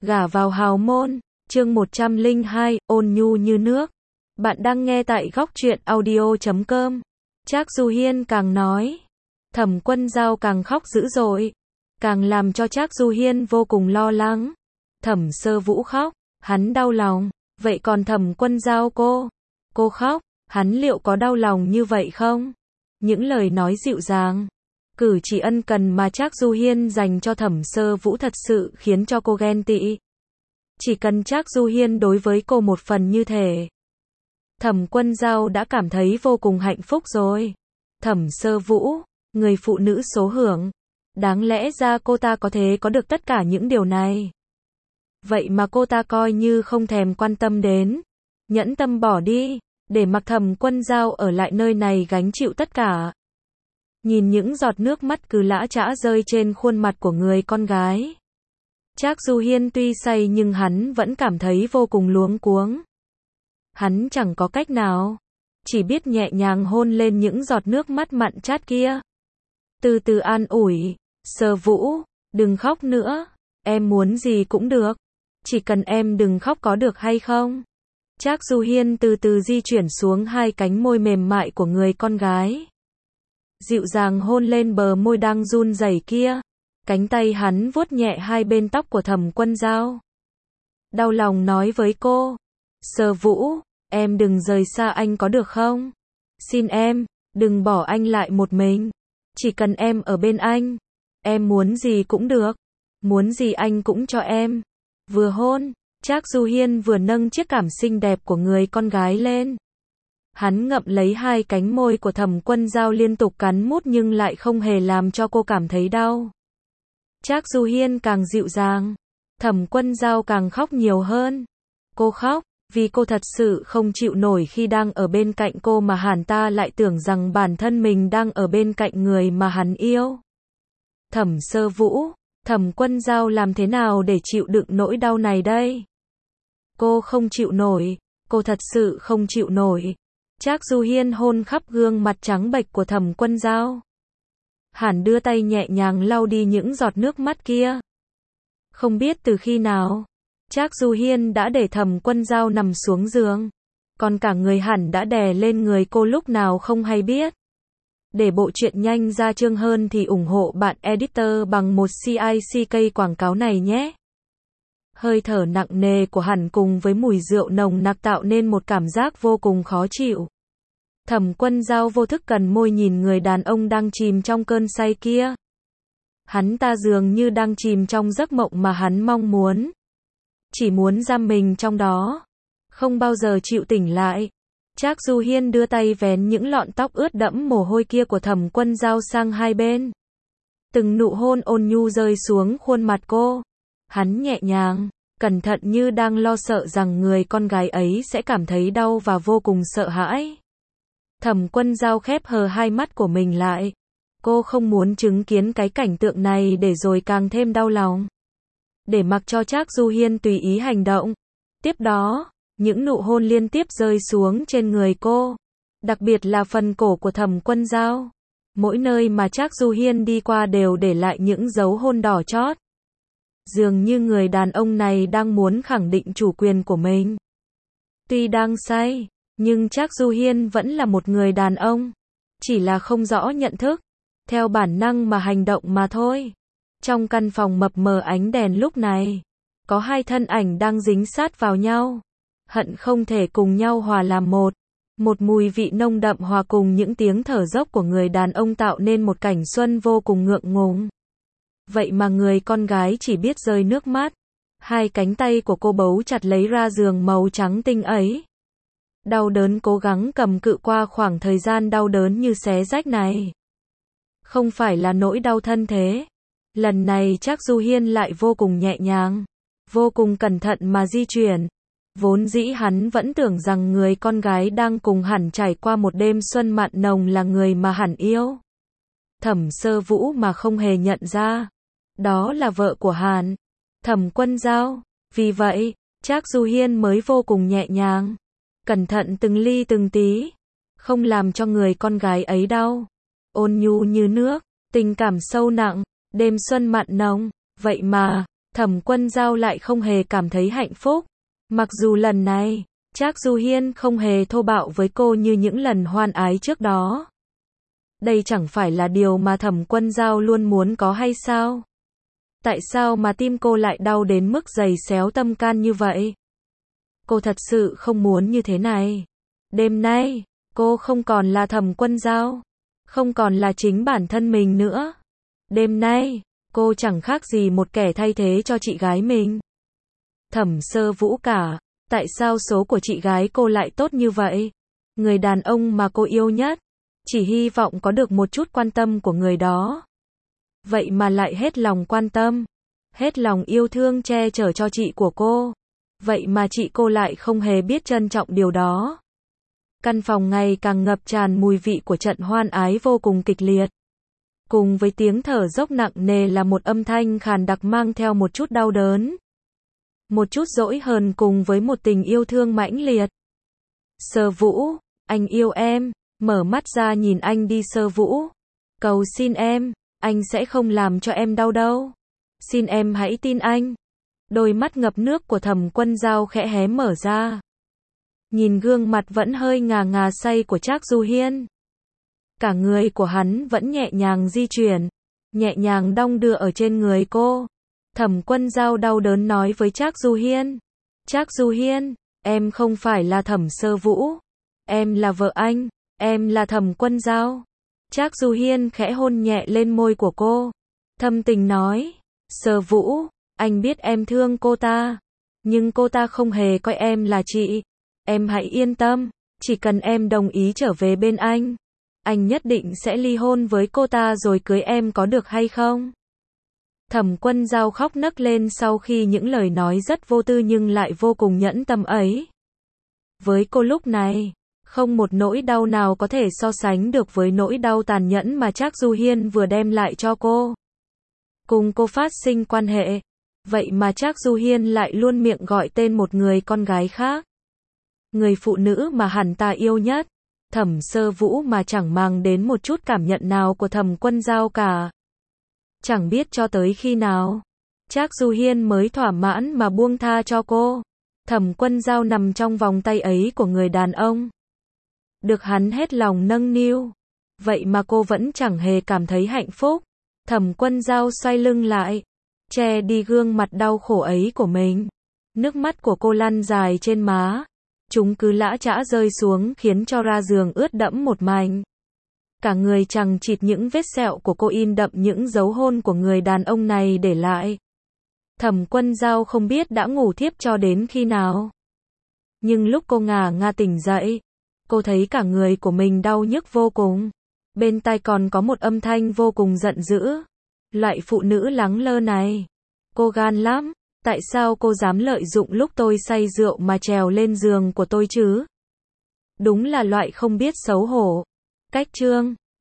Gả vào hào môn, chương 102, ôn nhu như nước. Bạn đang nghe tại góc truyện audio.com. Trác Du Hiên càng nói, Thẩm Quân Dao càng khóc dữ dội, càng làm cho Trác Du Hiên vô cùng lo lắng. Thẩm Sơ Vũ khóc, hắn đau lòng, vậy còn Thẩm Quân Dao cô khóc, hắn liệu có đau lòng như vậy không? Những lời nói dịu dàng, cử chỉ ân cần mà Trác Du Hiên dành cho Thẩm Sơ Vũ thật sự khiến cho cô ghen tị. Chỉ cần Trác Du Hiên đối với cô một phần như thế, Thẩm Quân Dao đã cảm thấy vô cùng hạnh phúc rồi. Thẩm Sơ Vũ, người phụ nữ số hưởng, đáng lẽ ra cô ta có thể có được tất cả những điều này. Vậy mà cô ta coi như không thèm quan tâm đến, nhẫn tâm bỏ đi, để mặc Thẩm Quân Dao ở lại nơi này gánh chịu tất cả. Nhìn những giọt nước mắt cứ lã chã rơi trên khuôn mặt của người con gái, Trác Du Hiên tuy say nhưng hắn vẫn cảm thấy vô cùng luống cuống. Hắn chẳng có cách nào, chỉ biết nhẹ nhàng hôn lên những giọt nước mắt mặn chát kia. Từ từ an ủi, Sơ Vũ, đừng khóc nữa, em muốn gì cũng được, chỉ cần em đừng khóc có được hay không? Trác Du Hiên từ từ di chuyển xuống hai cánh môi mềm mại của người con gái, dịu dàng hôn lên bờ môi đang run rẩy kia. Cánh tay hắn vuốt nhẹ hai bên tóc của Thẩm Quân Dao, đau lòng nói với cô, Sơ Vũ, em đừng rời xa anh có được không? Xin em, đừng bỏ anh lại một mình, chỉ cần em ở bên anh, em muốn gì cũng được, muốn gì anh cũng cho em. Vừa hôn, Trác Du Hiên vừa nâng chiếc cảm xinh đẹp của người con gái lên. Hắn ngậm lấy hai cánh môi của Thẩm Quân Dao liên tục cắn mút nhưng lại không hề làm cho cô cảm thấy đau. Trác Du Hiên càng dịu dàng, Thẩm Quân Dao càng khóc nhiều hơn. Cô khóc, vì cô thật sự không chịu nổi khi đang ở bên cạnh cô mà hắn ta lại tưởng rằng bản thân mình đang ở bên cạnh người mà hắn yêu. Thẩm Sơ Vũ, Thẩm Quân Dao làm thế nào để chịu đựng nỗi đau này đây? Cô không chịu nổi, cô thật sự không chịu nổi. Trác Du Hiên hôn khắp gương mặt trắng bệch của Thẩm Quân Dao. Hắn đưa tay nhẹ nhàng lau đi những giọt nước mắt kia. Không biết từ khi nào, Trác Du Hiên đã để Thẩm Quân Dao nằm xuống giường, còn cả người hắn đã đè lên người cô lúc nào không hay biết. Để bộ truyện nhanh ra chương hơn thì ủng hộ bạn editor bằng một CICK quảng cáo này nhé. Hơi thở nặng nề của hắn cùng với mùi rượu nồng nặc tạo nên một cảm giác vô cùng khó chịu. Thẩm Quân Dao vô thức cần môi nhìn người đàn ông đang chìm trong cơn say kia. Hắn ta dường như đang chìm trong giấc mộng mà hắn mong muốn. Chỉ muốn giam mình trong đó, không bao giờ chịu tỉnh lại. Trác Du Hiên đưa tay vén những lọn tóc ướt đẫm mồ hôi kia của Thẩm Quân Dao sang hai bên. Từng nụ hôn ôn nhu rơi xuống khuôn mặt cô. Hắn nhẹ nhàng, cẩn thận như đang lo sợ rằng người con gái ấy sẽ cảm thấy đau và vô cùng sợ hãi. Thẩm Quân Dao khép hờ hai mắt của mình lại. Cô không muốn chứng kiến cái cảnh tượng này để rồi càng thêm đau lòng. Để mặc cho Trác Du Hiên tùy ý hành động. Tiếp đó, những nụ hôn liên tiếp rơi xuống trên người cô. Đặc biệt là phần cổ của Thẩm Quân Dao. Mỗi nơi mà Trác Du Hiên đi qua đều để lại những dấu hôn đỏ chót. Dường như người đàn ông này đang muốn khẳng định chủ quyền của mình. Tuy đang say, nhưng Trác Du Hiên vẫn là một người đàn ông. Chỉ là không rõ nhận thức, theo bản năng mà hành động mà thôi. Trong căn phòng mập mờ ánh đèn lúc này, có hai thân ảnh đang dính sát vào nhau. Hận không thể cùng nhau hòa làm một. Một mùi vị nồng đậm hòa cùng những tiếng thở dốc của người đàn ông tạo nên một cảnh xuân vô cùng ngượng ngùng. Vậy mà người con gái chỉ biết rơi nước mắt. Hai cánh tay của cô bấu chặt lấy ra giường màu trắng tinh ấy. Đau đớn cố gắng cầm cự qua khoảng thời gian đau đớn như xé rách này. Không phải là nỗi đau thân thế. Lần này Trác Du Hiên lại vô cùng nhẹ nhàng, vô cùng cẩn thận mà di chuyển. Vốn dĩ hắn vẫn tưởng rằng người con gái đang cùng hắn trải qua một đêm xuân mặn nồng là người mà hắn yêu. Thẩm Sơ Vũ mà không hề nhận ra, đó là vợ của hắn, Thẩm Quân Dao. Vì vậy, Trác Du Hiên mới vô cùng nhẹ nhàng, cẩn thận từng ly từng tí, không làm cho người con gái ấy đau. Ôn nhu như nước, tình cảm sâu nặng, đêm xuân mặn nồng. Vậy mà, Thẩm Quân Dao lại không hề cảm thấy hạnh phúc. Mặc dù lần này, Trác Du Hiên không hề thô bạo với cô như những lần hoan ái trước đó. Đây chẳng phải là điều mà Thẩm Quân Dao luôn muốn có hay sao? Tại sao mà tim cô lại đau đến mức giày xéo tâm can như vậy? Cô thật sự không muốn như thế này. Đêm nay, cô không còn là Thẩm Quân Dao, không còn là chính bản thân mình nữa. Đêm nay, cô chẳng khác gì một kẻ thay thế cho chị gái mình. Thẩm Sơ Vũ cả, tại sao số của chị gái cô lại tốt như vậy? Người đàn ông mà cô yêu nhất, chỉ hy vọng có được một chút quan tâm của người đó. Vậy mà lại hết lòng quan tâm, hết lòng yêu thương che chở cho chị của cô. Vậy mà chị cô lại không hề biết trân trọng điều đó. Căn phòng ngày càng ngập tràn mùi vị của trận hoan ái vô cùng kịch liệt. Cùng với tiếng thở dốc nặng nề là một âm thanh khàn đặc mang theo một chút đau đớn. Một chút dỗi hờn cùng với một tình yêu thương mãnh liệt. Sơ Vũ, anh yêu em, mở mắt ra nhìn anh đi Sơ Vũ. Cầu xin em, anh sẽ không làm cho em đau đâu. Xin em hãy tin anh. Đôi mắt ngập nước của Thẩm Quân Dao khẽ hé mở ra. Nhìn gương mặt vẫn hơi ngà ngà say của Trác Du Hiên. Cả người của hắn vẫn nhẹ nhàng di chuyển, nhẹ nhàng đong đưa ở trên người cô. Thẩm Quân Dao đau đớn nói với Trác Du Hiên. Trác Du Hiên, em không phải là Thẩm Sơ Vũ. Em là vợ anh, em là Thẩm Quân Dao. Trác Du Hiên khẽ hôn nhẹ lên môi của cô. Thâm tình nói, Sơ Vũ, anh biết em thương cô ta. Nhưng cô ta không hề coi em là chị. Em hãy yên tâm, chỉ cần em đồng ý trở về bên anh nhất định sẽ ly hôn với cô ta rồi cưới em có được hay không? Thẩm Quân Dao khóc nấc lên sau khi những lời nói rất vô tư nhưng lại vô cùng nhẫn tâm ấy. Với cô lúc này, không một nỗi đau nào có thể so sánh được với nỗi đau tàn nhẫn mà Trác Du Hiên vừa đem lại cho cô. Cùng cô phát sinh quan hệ, vậy mà Trác Du Hiên lại luôn miệng gọi tên một người con gái khác. Người phụ nữ mà hắn ta yêu nhất, Thẩm Sơ Vũ mà chẳng mang đến một chút cảm nhận nào của Thẩm Quân Dao cả. Chẳng biết cho tới khi nào, Trác Du Hiên mới thỏa mãn mà buông tha cho cô. Thẩm Quân Dao nằm trong vòng tay ấy của người đàn ông. Được hắn hết lòng nâng niu. Vậy mà cô vẫn chẳng hề cảm thấy hạnh phúc. Thẩm Quân Dao xoay lưng lại, che đi gương mặt đau khổ ấy của mình. Nước mắt của cô lăn dài trên má. Chúng cứ lã chã rơi xuống khiến cho ra giường ướt đẫm một mảnh. Cả người chằng chịt những vết sẹo của cô in đậm những dấu hôn của người đàn ông này để lại. Thẩm Quân Dao không biết đã ngủ thiếp cho đến khi nào. Nhưng lúc cô ngả ngả tỉnh dậy, cô thấy cả người của mình đau nhức vô cùng. Bên tai còn có một âm thanh vô cùng giận dữ. Loại phụ nữ lắng lơ này, cô gan lắm. Tại sao cô dám lợi dụng lúc tôi say rượu mà trèo lên giường của tôi chứ? Đúng là loại không biết xấu hổ. Cách chương